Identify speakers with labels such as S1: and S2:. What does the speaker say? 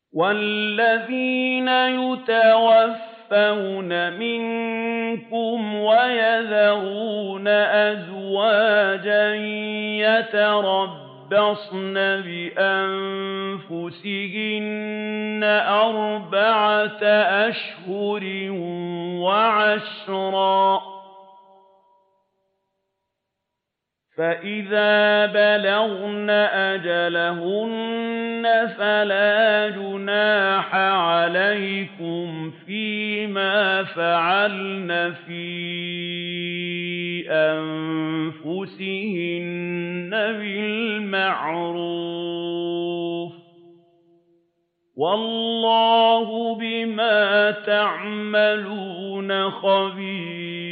S1: وَالَّذِينَ يُتَوَفَّوْنَ مِنكُمْ وَيَذَرُونَ أَزْوَاجًا يَتَرَبَّصْنَ بِأَنفُسِهِنَّ أَرْبَعَةَ أَشْهُرٍ وَعَشْرًا ۖ فَإِذَا بَلَغْنَ أَجَلَهُنَّ فَلَا جُنَاحَ عَلَيْكُمْ فِيمَا فَعَلْنَ فِي أَنفُسِهِنَّ بِالْمَعْرُوفِ ۗ وَاللَّهُ بِمَا تَعْمَلُونَ خَبِيرٌ